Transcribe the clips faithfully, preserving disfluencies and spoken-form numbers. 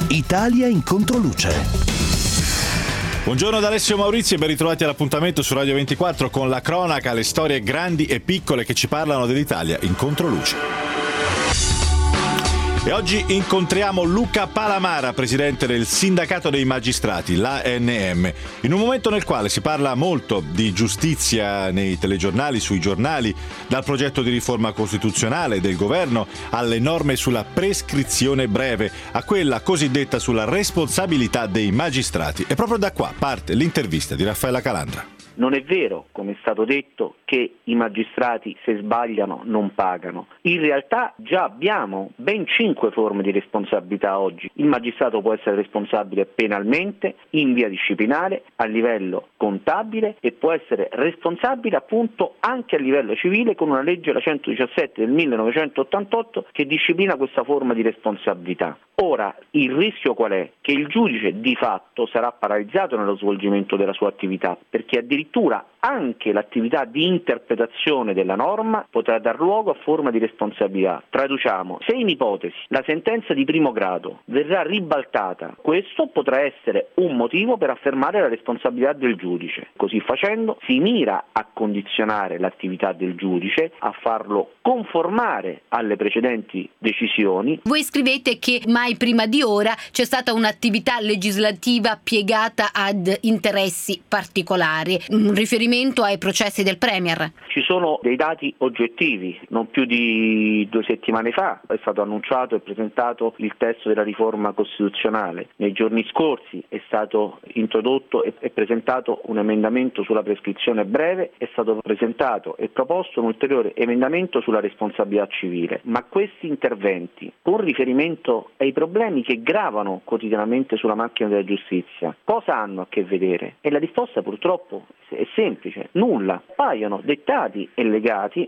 Italia in controluce. Buongiorno da Alessio Maurizio e ben ritrovati all'appuntamento su Radio ventiquattro con la cronaca, le storie grandi e piccole che ci parlano dell'Italia in controluce. E oggi incontriamo Luca Palamara, presidente del Sindacato dei Magistrati, l'A N M, in un momento nel quale si parla molto di giustizia nei telegiornali, sui giornali, dal progetto di riforma costituzionale del governo alle norme sulla prescrizione breve, a quella cosiddetta sulla responsabilità dei magistrati. E proprio da qua parte l'intervista di Raffaella Calandra. Non è vero, come è stato detto, che i magistrati se sbagliano non pagano. In realtà già abbiamo ben cinque forme di responsabilità oggi. Il magistrato può essere responsabile penalmente, in via disciplinare, a livello contabile e può essere responsabile appunto anche a livello civile con una legge, la centodiciassette del millenovecentottantotto, che disciplina questa forma di responsabilità. Ora, il rischio qual è? Che il giudice di fatto sarà paralizzato nello svolgimento della sua attività, perché addirittura anche l'attività di interpretazione della norma potrà dar luogo a forma di responsabilità. Traduciamo, se in ipotesi la sentenza di primo grado verrà ribaltata, questo potrà essere un motivo per affermare la responsabilità del giudice. Così facendo si mira a condizionare l'attività del giudice, a farlo conformare alle precedenti decisioni. Voi scrivete che mai prima di ora c'è stata un'attività legislativa piegata ad interessi particolari. Un riferimento ai processi del Premier. Ci sono dei dati oggettivi. Non più di due settimane fa è stato annunciato e presentato il testo della riforma costituzionale. Nei giorni scorsi è stato introdotto e presentato un emendamento sulla prescrizione breve, è stato presentato e proposto un ulteriore emendamento sulla responsabilità civile. Ma questi interventi, con riferimento ai problemi che gravano quotidianamente sulla macchina della giustizia, cosa hanno a che vedere? E la risposta purtroppo è semplice, nulla. Paiono dettati e legati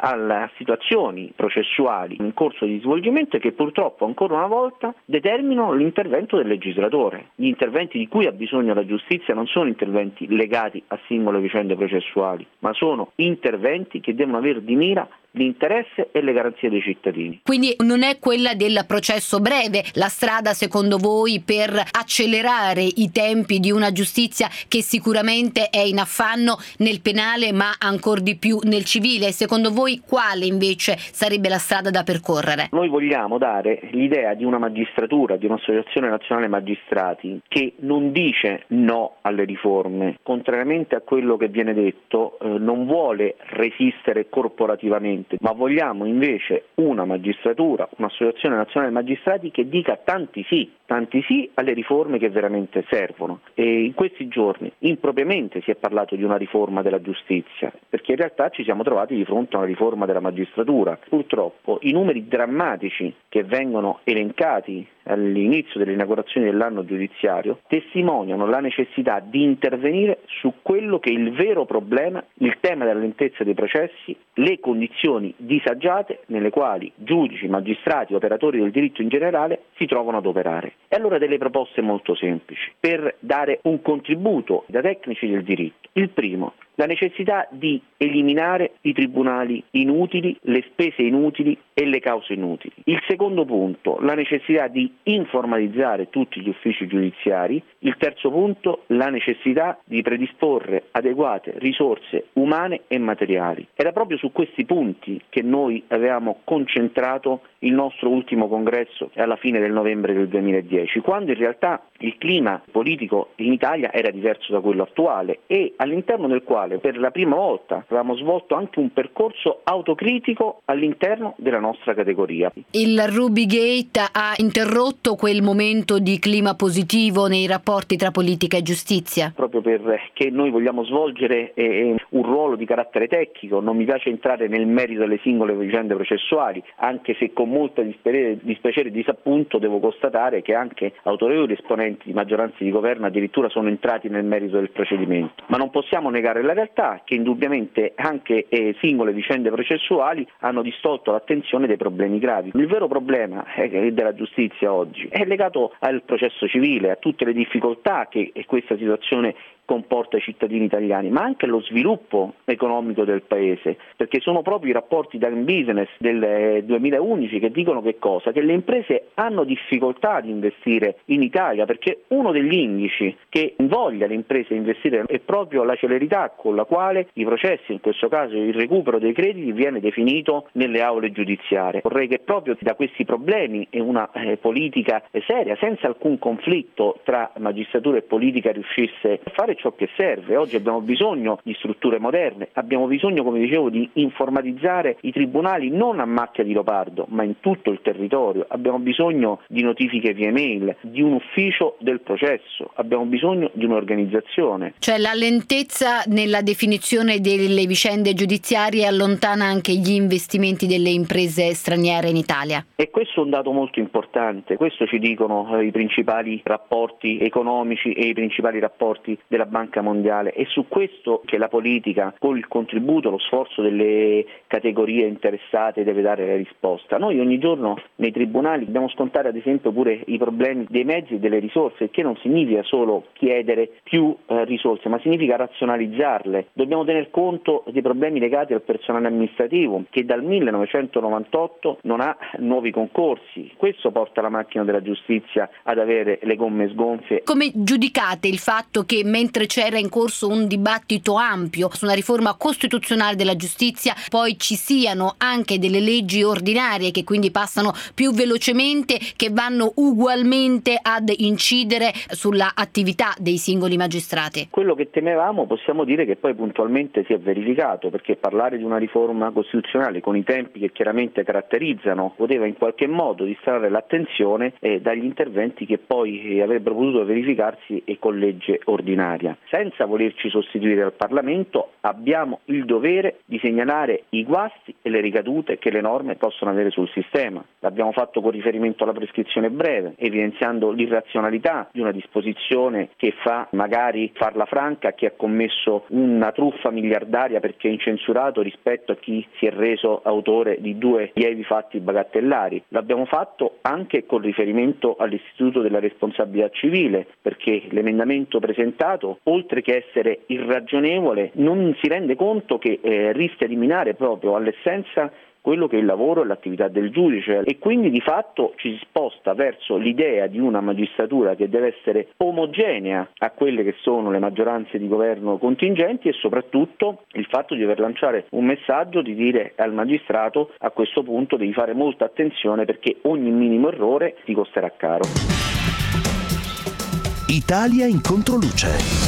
a situazioni processuali in corso di svolgimento che purtroppo ancora una volta determinano l'intervento del legislatore. Gli interventi di cui ha bisogno la giustizia non sono interventi legati a singole vicende processuali, ma sono interventi che devono avere di mira l'interesse e le garanzie dei cittadini. Quindi non è quella del processo breve la strada secondo voi per accelerare i tempi di una giustizia che sicuramente è in affanno nel penale ma ancor di più nel civile? Secondo voi quale invece sarebbe la strada da percorrere? Noi vogliamo dare l'idea di una magistratura, di un'associazione nazionale magistrati che non dice no alle riforme, contrariamente a quello che viene detto, eh, non vuole resistere corporativamente, ma vogliamo invece una magistratura, un'associazione nazionale magistrati che dica tanti sì, tanti sì alle riforme che veramente servono. E in questi giorni impropriamente si è parlato di una riforma della giustizia, perché in realtà ci siamo trovati di fronte a una riforma della magistratura. Purtroppo i numeri drammatici che vengono elencati all'inizio dell'inaugurazione dell'anno giudiziario testimoniano la necessità di intervenire su quello che è il vero problema, il tema della lentezza dei processi, le condizioni disagiate nelle quali giudici, magistrati, operatori del diritto in generale si trovano ad operare. E allora delle proposte molto semplici per dare un contributo da tecnici del diritto. Il primo, la necessità di eliminare i tribunali inutili, le spese inutili e le cause inutili. Il secondo punto, la necessità di informalizzare tutti gli uffici giudiziari. Il terzo punto, la necessità di predisporre adeguate risorse umane e materiali. Era proprio su questi punti che noi avevamo concentrato il nostro ultimo congresso alla fine del novembre del duemiladieci, quando in realtà il clima politico in Italia era diverso da quello attuale e all'interno del quale per la prima volta avevamo svolto anche un percorso autocritico all'interno della nostra categoria. Il Rubygate ha interrotto quel momento di clima positivo nei rapporti tra politica e giustizia? Proprio perché noi vogliamo svolgere eh, un ruolo di carattere tecnico, non mi piace entrare nel merito delle singole vicende processuali, anche se con molta dispiacere e disappunto devo constatare che anche autorevoli esponenti di maggioranza di governo addirittura sono entrati nel merito del procedimento. Ma non possiamo negare la realtà che indubbiamente anche eh, singole vicende processuali hanno distolto l'attenzione dei problemi gravi. Il vero problema eh, della giustizia oggi è legato al processo civile, a tutte le difficoltà che questa situazione comporta i cittadini italiani, ma anche lo sviluppo economico del paese, perché sono proprio i rapporti Time Business del duemilaundici che dicono che cosa? Che le imprese hanno difficoltà di investire in Italia, perché uno degli indici che invoglia le imprese a investire è proprio la celerità con la quale i processi, in questo caso il recupero dei crediti, viene definito nelle aule giudiziarie. Vorrei che proprio da questi problemi e una eh, politica seria, senza alcun conflitto tra magistratura e politica, riuscisse a fare ciò che serve. Oggi abbiamo bisogno di strutture moderne, abbiamo bisogno, come dicevo, di informatizzare i tribunali non a macchia di leopardo, ma in tutto il territorio. Abbiamo bisogno di notifiche via mail, di un ufficio del processo, abbiamo bisogno di un'organizzazione. Cioè la lentezza nella definizione delle vicende giudiziarie allontana anche gli investimenti delle imprese straniere in Italia. E questo è un dato molto importante, questo ci dicono eh, i principali rapporti economici e i principali rapporti della Banca Mondiale. È su questo che la politica, con il contributo, lo sforzo delle categorie interessate, deve dare la risposta. Noi ogni giorno nei tribunali dobbiamo scontare ad esempio pure i problemi dei mezzi e delle risorse, che non significa solo chiedere più eh, risorse, ma significa razionalizzarle. Dobbiamo tener conto dei problemi legati al personale amministrativo, che dal millenovecentonovantotto non ha nuovi concorsi. Questo porta la macchina della giustizia ad avere le gomme sgonfie. Come giudicate il fatto che, mentre c'era in corso un dibattito ampio su una riforma costituzionale della giustizia, poi ci siano anche delle leggi ordinarie che quindi passano più velocemente, che vanno ugualmente ad incidere sulla attività dei singoli magistrati? Quello che temevamo possiamo dire che poi puntualmente si è verificato, perché parlare di una riforma costituzionale con i tempi che chiaramente caratterizzano poteva in qualche modo distrarre l'attenzione eh, dagli interventi che poi eh, avrebbero potuto verificarsi e con legge ordinaria. Senza volerci sostituire al Parlamento, abbiamo il dovere di segnalare i guasti e le ricadute che le norme possono avere sul sistema. L'abbiamo fatto con riferimento alla prescrizione breve, evidenziando l'irrazionalità di una disposizione che fa magari farla franca a chi ha commesso una truffa miliardaria perché è incensurato rispetto a chi si è reso autore di due lievi fatti bagattellari. L'abbiamo fatto anche con riferimento all'istituto della responsabilità civile, perché l'emendamento presentato, oltre che essere irragionevole, non si rende conto che eh, rischia di minare proprio all'essenza quello che è il lavoro e l'attività del giudice, e quindi di fatto ci si sposta verso l'idea di una magistratura che deve essere omogenea a quelle che sono le maggioranze di governo contingenti, e soprattutto il fatto di dover lanciare un messaggio di dire al magistrato: a questo punto devi fare molta attenzione perché ogni minimo errore ti costerà caro. Italia in controluce.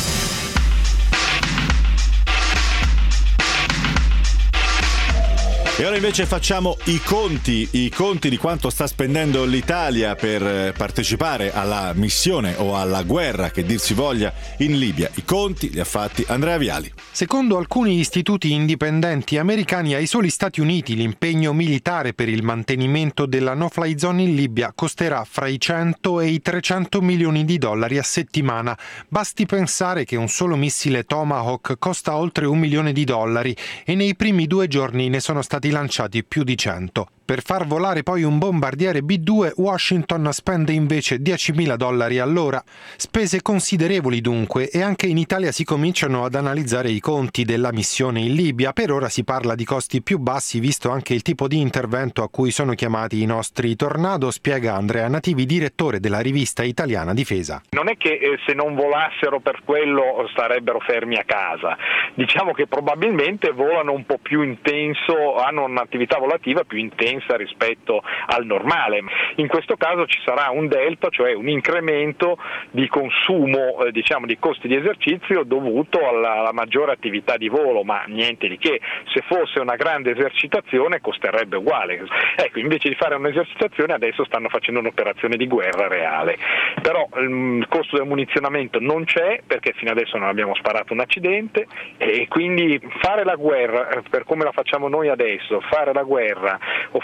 E ora invece facciamo i conti, i conti di quanto sta spendendo l'Italia per partecipare alla missione o alla guerra, che dir si voglia, in Libia. I conti li ha fatti Andrea Viali. Secondo alcuni istituti indipendenti americani, ai soli Stati Uniti l'impegno militare per il mantenimento della no-fly zone in Libia costerà fra i cento e i trecento milioni di dollari a settimana. Basti pensare che un solo missile Tomahawk costa oltre un milione di dollari e nei primi due giorni ne sono stati lanciati più di cento. Per far volare poi un bombardiere B due, Washington spende invece diecimila dollari all'ora. Spese considerevoli dunque, e anche in Italia si cominciano ad analizzare i conti della missione in Libia. Per ora si parla di costi più bassi, visto anche il tipo di intervento a cui sono chiamati i nostri Tornado, spiega Andrea Nativi, direttore della rivista italiana Difesa. Non è che eh, se non volassero per quello starebbero fermi a casa. Diciamo che probabilmente volano un po' più intenso, hanno un'attività volativa più intensa rispetto al normale. In questo caso ci sarà un delta, cioè un incremento di consumo, eh, diciamo di costi di esercizio dovuto alla, alla maggiore attività di volo, ma niente di che. Se fosse una grande esercitazione costerebbe uguale. Ecco, invece di fare un'esercitazione adesso stanno facendo un'operazione di guerra reale. Però il costo del munizionamento non c'è, perché fino adesso non abbiamo sparato un accidente, e quindi fare la guerra per come la facciamo noi adesso, fare la guerra o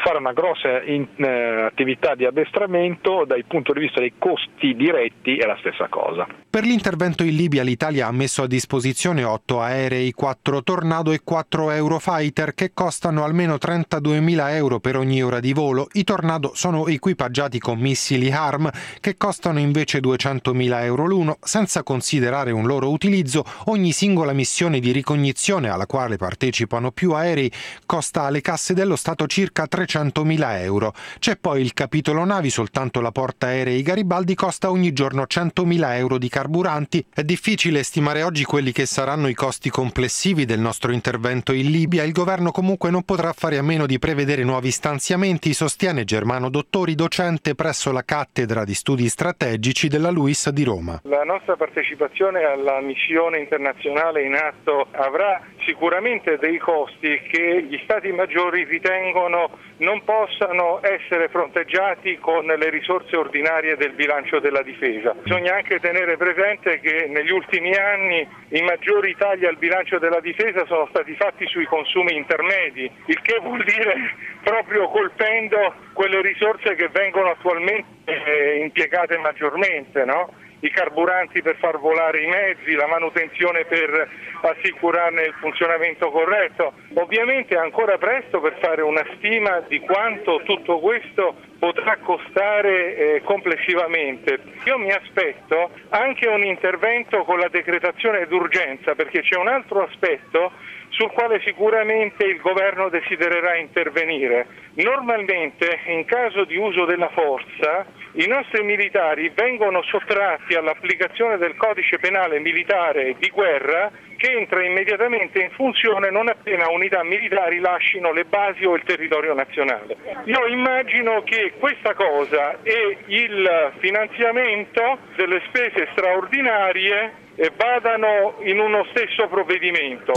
fare una grossa in, eh, attività di addestramento, dal punto di vista dei costi diretti è la stessa cosa. Per l'intervento in Libia l'Italia ha messo a disposizione otto aerei, quattro Tornado e quattro Eurofighter che costano almeno trentaduemila euro per ogni ora di volo. I Tornado sono equipaggiati con missili Harm che costano invece duecentomila euro l'uno. Senza considerare un loro utilizzo, ogni singola missione di ricognizione alla quale partecipano più aerei costa alle casse dello Stato circa trecentomila euro. C'è poi il capitolo navi, soltanto la portaerei Garibaldi costa ogni giorno centomila euro di carburanti. È difficile stimare oggi quelli che saranno i costi complessivi del nostro intervento in Libia. Il governo comunque non potrà fare a meno di prevedere nuovi stanziamenti, sostiene Germano Dottori, docente presso la cattedra di studi strategici della LUISS di Roma. La nostra partecipazione alla missione internazionale in atto avrà sicuramente dei costi che gli Stati maggiori ritengono non possano essere fronteggiati con le risorse ordinarie del bilancio della difesa. Bisogna anche tenere presente che negli ultimi anni i maggiori tagli al bilancio della difesa sono stati fatti sui consumi intermedi, il che vuol dire proprio colpendo quelle risorse che vengono attualmente impiegate maggiormente, no? I carburanti per far volare i mezzi, la manutenzione per assicurarne il funzionamento corretto. Ovviamente è ancora presto per fare una stima di quanto tutto questo potrà costare eh, complessivamente. Io mi aspetto anche un intervento con la decretazione d'urgenza, perché c'è un altro aspetto sul quale sicuramente il governo desidererà intervenire. Normalmente, in caso di uso della forza, i nostri militari vengono sottratti all'applicazione del codice penale militare di guerra, che entra immediatamente in funzione non appena unità militari lasciano le basi o il territorio nazionale. Io immagino che questa cosa e il finanziamento delle spese straordinarie vadano in uno stesso provvedimento.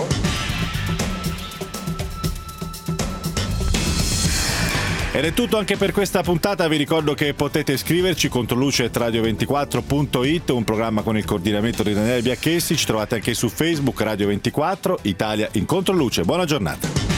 Ed è tutto anche per questa puntata. Vi ricordo che potete scriverci controluce at radio ventiquattro punto it, un programma con il coordinamento di Daniele Biacchessi. Ci trovate anche su Facebook Radio ventiquattro Italia in Controluce. Buona giornata.